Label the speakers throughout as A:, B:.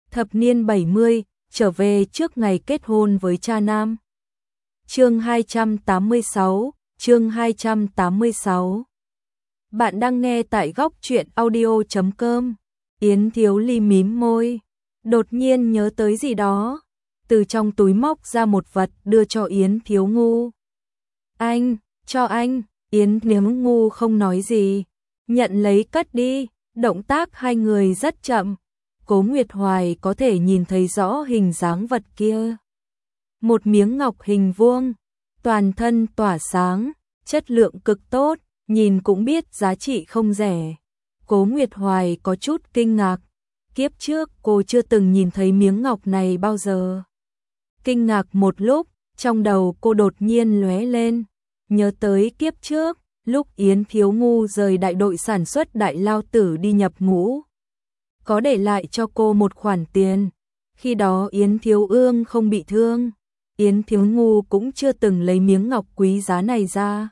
A: Thập niên 70, trở về trước ngày kết hôn với cha nam. Chương 286, chương 286. Bạn đang nghe tại góc truyện audio.com. Yến Thiếu Ly mím môi, đột nhiên nhớ tới gì đó, từ trong túi móc ra một vật đưa cho Yến Thiếu Ngu. Anh, cho anh. Yến Thiếu Ngu không nói gì, nhận lấy cất đi, động tác hai người rất chậm. Cố Nguyệt Hoài có thể nhìn thấy rõ hình dáng vật kia. Một miếng ngọc hình vuông, toàn thân tỏa sáng, chất lượng cực tốt, nhìn cũng biết giá trị không rẻ. Cố Nguyệt Hoài có chút kinh ngạc, kiếp trước cô chưa từng nhìn thấy miếng ngọc này bao giờ. Kinh ngạc một lúc, trong đầu cô đột nhiên lóe lên, nhớ tới kiếp trước, lúc Yến Thiếu Ngu rời đại đội sản xuất Đại Lao Tử đi nhập ngũ, có để lại cho cô một khoản tiền. Khi đó Yến Thiếu Ương không bị thương, Yến Thiếu Ngu cũng chưa từng lấy miếng ngọc quý giá này ra.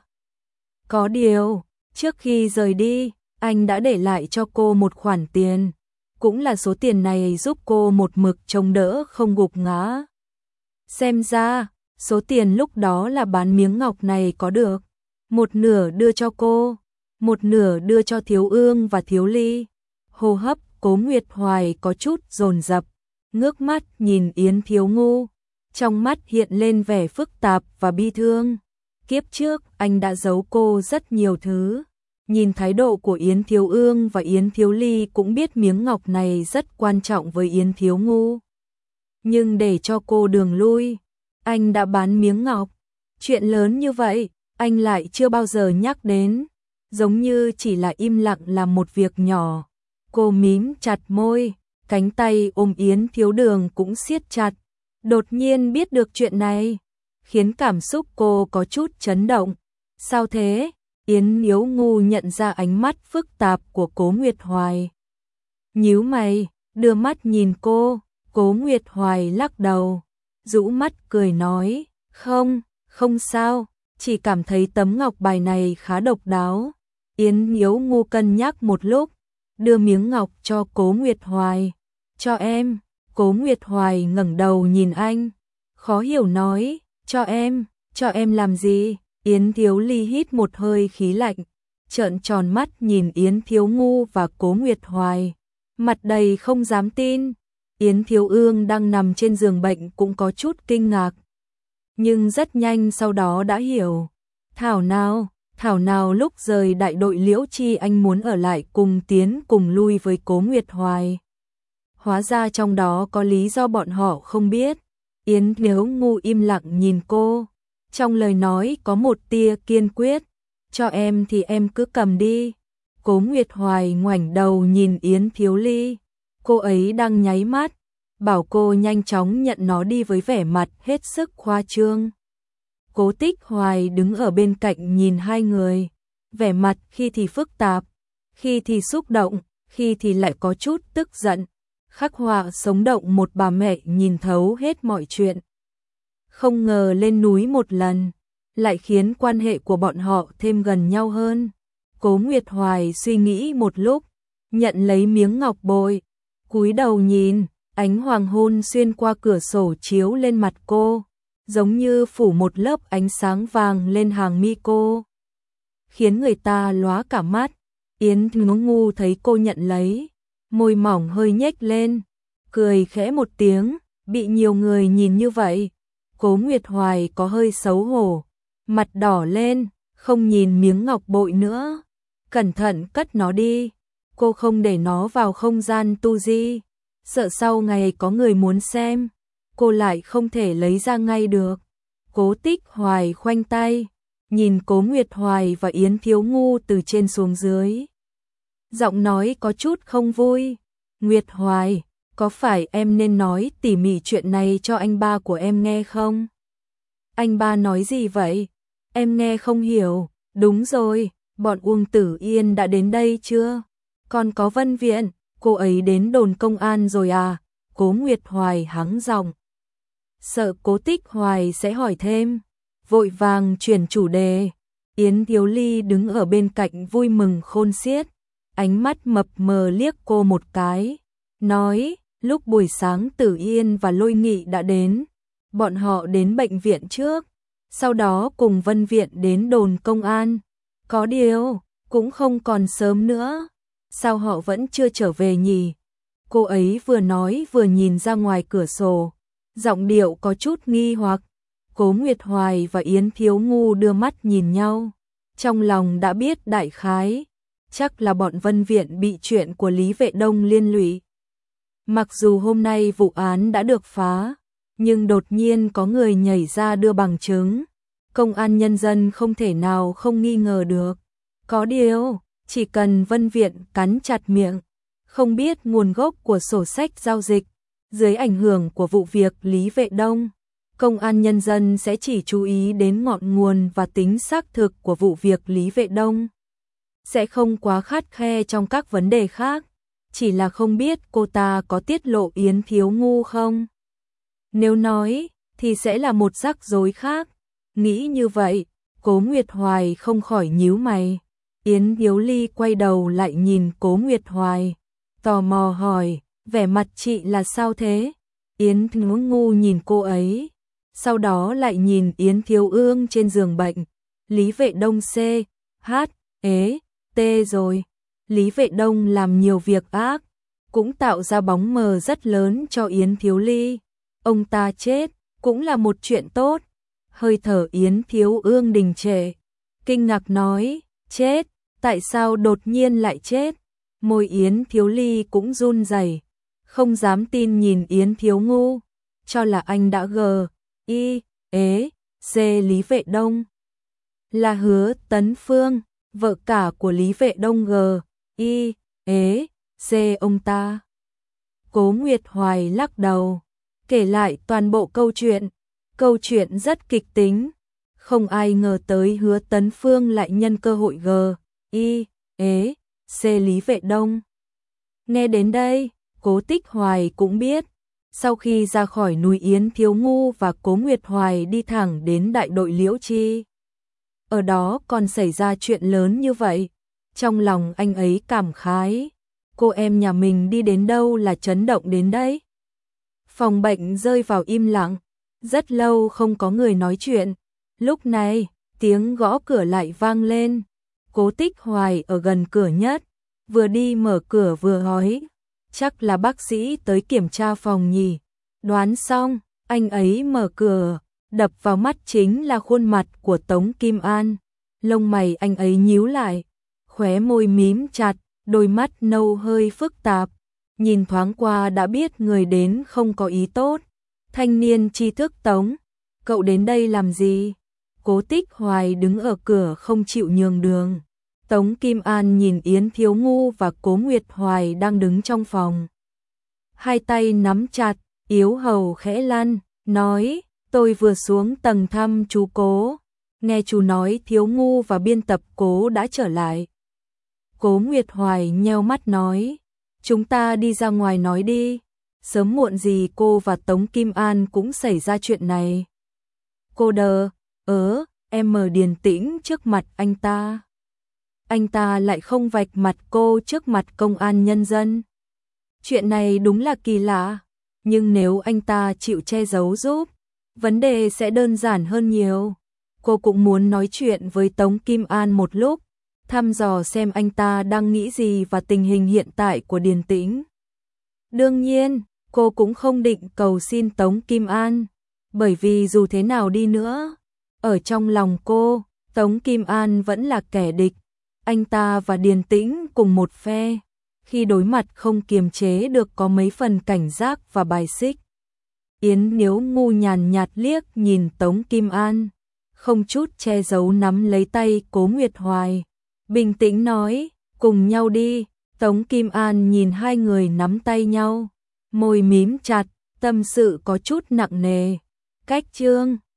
A: Có điều, trước khi rời đi, anh đã để lại cho cô một khoản tiền, cũng là số tiền này giúp cô một mực chống đỡ không gục ngã. Xem ra, số tiền lúc đó là bán miếng ngọc này có được, một nửa đưa cho cô, một nửa đưa cho Thiếu Ương và Thiếu Ly. Hô hấp Cố Nguyệt Hoài có chút dồn dập, ngước mắt nhìn Yến Thiếu Ngu, trong mắt hiện lên vẻ phức tạp và bi thương. Kiếp trước anh đã giấu cô rất nhiều thứ, nhìn thái độ của Yến Thiếu Ương và Yến Thiếu Ly cũng biết miếng ngọc này rất quan trọng với Yến Thiếu Ngu. Nhưng để cho cô đường lui, anh đã bán miếng ngọc. Chuyện lớn như vậy, anh lại chưa bao giờ nhắc đến, giống như chỉ là im lặng làm một việc nhỏ. Cô mím chặt môi, cánh tay ôm Yến Thiếu Đường cũng siết chặt. Đột nhiên biết được chuyện này, khiến cảm xúc cô có chút chấn động. Sao thế? Yến Thiếu Ngu nhận ra ánh mắt phức tạp của Cố Nguyệt Hoài. Nhíu mày, đưa mắt nhìn cô. Cố Nguyệt Hoài lắc đầu, rũ mắt cười nói, không sao, chỉ cảm thấy tấm ngọc bài này khá độc đáo. Yến Thiếu Ngu cân nhắc một lúc, đưa miếng ngọc cho Cố Nguyệt Hoài. Cho em. Cố Nguyệt Hoài ngẩng đầu nhìn anh, khó hiểu nói, cho em làm gì? Yến Thiếu Ly hít một hơi khí lạnh, trợn tròn mắt nhìn Yến Thiếu Ngu và Cố Nguyệt Hoài, mặt đầy không dám tin. Yến Thiếu Ương đang nằm trên giường bệnh cũng có chút kinh ngạc, nhưng rất nhanh sau đó đã hiểu. Thảo nào lúc rời đại đội Liễu Chi anh muốn ở lại cùng tiến cùng lui với Cố Nguyệt Hoài. Hóa ra trong đó có lý do bọn họ không biết. Yến Thiếu Ngu im lặng nhìn cô, trong lời nói có một tia kiên quyết. Cho em thì em cứ cầm đi. Cố Nguyệt Hoài ngoảnh đầu nhìn Yến Thiếu Ly, cô ấy đang nháy mắt, bảo cô nhanh chóng nhận nó đi với vẻ mặt hết sức khoa trương. Cố Tích Hoài đứng ở bên cạnh nhìn hai người, vẻ mặt khi thì phức tạp, khi thì xúc động, khi thì lại có chút tức giận. Khắc họa sống động một bà mẹ nhìn thấu hết mọi chuyện. Không ngờ lên núi một lần, lại khiến quan hệ của bọn họ thêm gần nhau hơn. Cố Nguyệt Hoài suy nghĩ một lúc, nhận lấy miếng ngọc bội, cúi đầu nhìn, ánh hoàng hôn xuyên qua cửa sổ chiếu lên mặt cô, giống như phủ một lớp ánh sáng vàng lên hàng mi cô, khiến người ta lóa cả mắt. Yến Thiếu Ngu thấy cô nhận lấy, môi mỏng hơi nhếch lên, cười khẽ một tiếng, bị nhiều người nhìn như vậy. Cố Nguyệt Hoài có hơi xấu hổ, mặt đỏ lên, không nhìn miếng ngọc bội nữa, cẩn thận cất nó đi. Cô không để nó vào không gian tu di, sợ sau ngày có người muốn xem, cô lại không thể lấy ra ngay được. Cố Tích Hoài khoanh tay, nhìn Cố Nguyệt Hoài và Yến Thiếu Ngu từ trên xuống dưới. Giọng nói có chút không vui. Nguyệt Hoài, có phải em nên nói tỉ mỉ chuyện này cho anh ba của em nghe không? Anh ba nói gì vậy? Em nghe không hiểu. Đúng rồi, bọn Uông Tử Yên đã đến đây chưa? Còn có Vân Viện, cô ấy đến đồn công an rồi à? Cố Nguyệt Hoài hắng giọng, sợ Cố Tích Hoài sẽ hỏi thêm, vội vàng chuyển chủ đề. Yến Thiếu Ly đứng ở bên cạnh vui mừng khôn xiết, ánh mắt mập mờ liếc cô một cái, nói, Lúc buổi sáng Tử Yên và Lôi Nghị đã đến, bọn họ đến bệnh viện trước, sau đó cùng Vân Viện đến đồn công an. Có điều, cũng không còn sớm nữa, sao họ vẫn chưa trở về nhỉ? Cô ấy vừa nói vừa nhìn ra ngoài cửa sổ, giọng điệu có chút nghi hoặc. Cố Nguyệt Hoài và Yến Thiếu Ngu đưa mắt nhìn nhau, trong lòng đã biết đại khái, chắc là bọn Vân Viện bị chuyện của Lý Vệ Đông liên lụy. Mặc dù hôm nay vụ án đã được phá, nhưng đột nhiên có người nhảy ra đưa bằng chứng, công an nhân dân không thể nào không nghi ngờ được. Có điều, chỉ cần Vân Viện cắn chặt miệng, không biết nguồn gốc của sổ sách giao dịch, dưới ảnh hưởng của vụ việc Lý Vệ Đông, công an nhân dân sẽ chỉ chú ý đến ngọn nguồn và tính xác thực của vụ việc Lý Vệ Đông. Sẽ không quá khắt khe trong các vấn đề khác, chỉ là không biết cô ta có tiết lộ Yến Thiếu Ngu không. Nếu nói, thì sẽ là một rắc rối khác. Nghĩ như vậy, Cố Nguyệt Hoài không khỏi nhíu mày. Yến Thiếu Ly quay đầu lại nhìn Cố Nguyệt Hoài, tò mò hỏi, vẻ mặt chị là sao thế? Yến Thiếu Ngu nhìn cô ấy, sau đó lại nhìn Yến Thiếu Ương trên giường bệnh. Lý Vệ Đông C, H, T rồi. Lý Vệ Đông làm nhiều việc ác, cũng tạo ra bóng mờ rất lớn cho Yến Thiếu Ly. Ông ta chết, cũng là một chuyện tốt. Hơi thở Yến Thiếu Ương đình trệ, kinh ngạc nói, chết, tại sao đột nhiên lại chết? Môi Yến Thiếu Ly cũng run rẩy, không dám tin nhìn Yến Thiếu Ngu, cho là anh đã C Lý Vệ Đông. Là Hứa Tấn Phương, vợ cả của Lý Vệ Đông C ông ta. Cố Nguyệt Hoài lắc đầu, kể lại toàn bộ câu chuyện. Câu chuyện rất kịch tính, không ai ngờ tới Hứa Tấn Phương lại nhân cơ hội C Lý Vệ Đông. Nghe đến đây, Cố Tích Hoài cũng biết, sau khi ra khỏi núi Yến Thiếu Ngu và Cố Nguyệt Hoài đi thẳng đến đại đội Liễu Chi. Ở đó còn xảy ra chuyện lớn như vậy, trong lòng anh ấy cảm khái, cô em nhà mình đi đến đâu là chấn động đến đấy. Phòng bệnh rơi vào im lặng, rất lâu không có người nói chuyện. Lúc này, tiếng gõ cửa lại vang lên. Cố Tích Hoài ở gần cửa nhất, vừa đi mở cửa vừa hỏi, chắc là bác sĩ tới kiểm tra phòng nhỉ. Đoán xong, anh ấy mở cửa, đập vào mắt chính là khuôn mặt của Tống Kim An. Lông mày anh ấy nhíu lại, khóe môi mím chặt, đôi mắt nâu hơi phức tạp, nhìn thoáng qua đã biết người đến không có ý tốt. Thanh niên tri thức Tống, cậu đến đây làm gì? Cố Tích Hoài đứng ở cửa không chịu nhường đường. Tống Kim An nhìn Yến Thiếu Ngu và Cố Nguyệt Hoài đang đứng trong phòng. Hai tay nắm chặt, yếu hầu khẽ lăn, nói, tôi vừa xuống tầng thăm chú Cố. Nghe chú nói Thiếu Ngu và biên tập Cố đã trở lại. Cố Nguyệt Hoài nheo mắt nói, chúng ta đi ra ngoài nói đi. Sớm muộn gì cô và Tống Kim An cũng xảy ra chuyện này. Cô em mở điềm tĩnh trước mặt anh ta. Anh ta lại không vạch mặt cô trước mặt công an nhân dân. Chuyện này đúng là kỳ lạ, nhưng nếu anh ta chịu che giấu giúp, vấn đề sẽ đơn giản hơn nhiều. Cô cũng muốn nói chuyện với Tống Kim An một lúc, thăm dò xem anh ta đang nghĩ gì và tình hình hiện tại của Điền Tĩnh. Đương nhiên, cô cũng không định cầu xin Tống Kim An, bởi vì dù thế nào đi nữa, ở trong lòng cô, Tống Kim An vẫn là kẻ địch. Anh ta và Điền Tĩnh cùng một phe, khi đối mặt không kiềm chế được có mấy phần cảnh giác và bài xích. Yến Thiếu Ngu nhàn nhạt liếc nhìn Tống Kim An, không chút che giấu nắm lấy tay Cố Nguyệt Hoài, bình tĩnh nói, cùng nhau đi. Tống Kim An nhìn hai người nắm tay nhau, môi mím chặt, tâm sự có chút nặng nề. Cách chương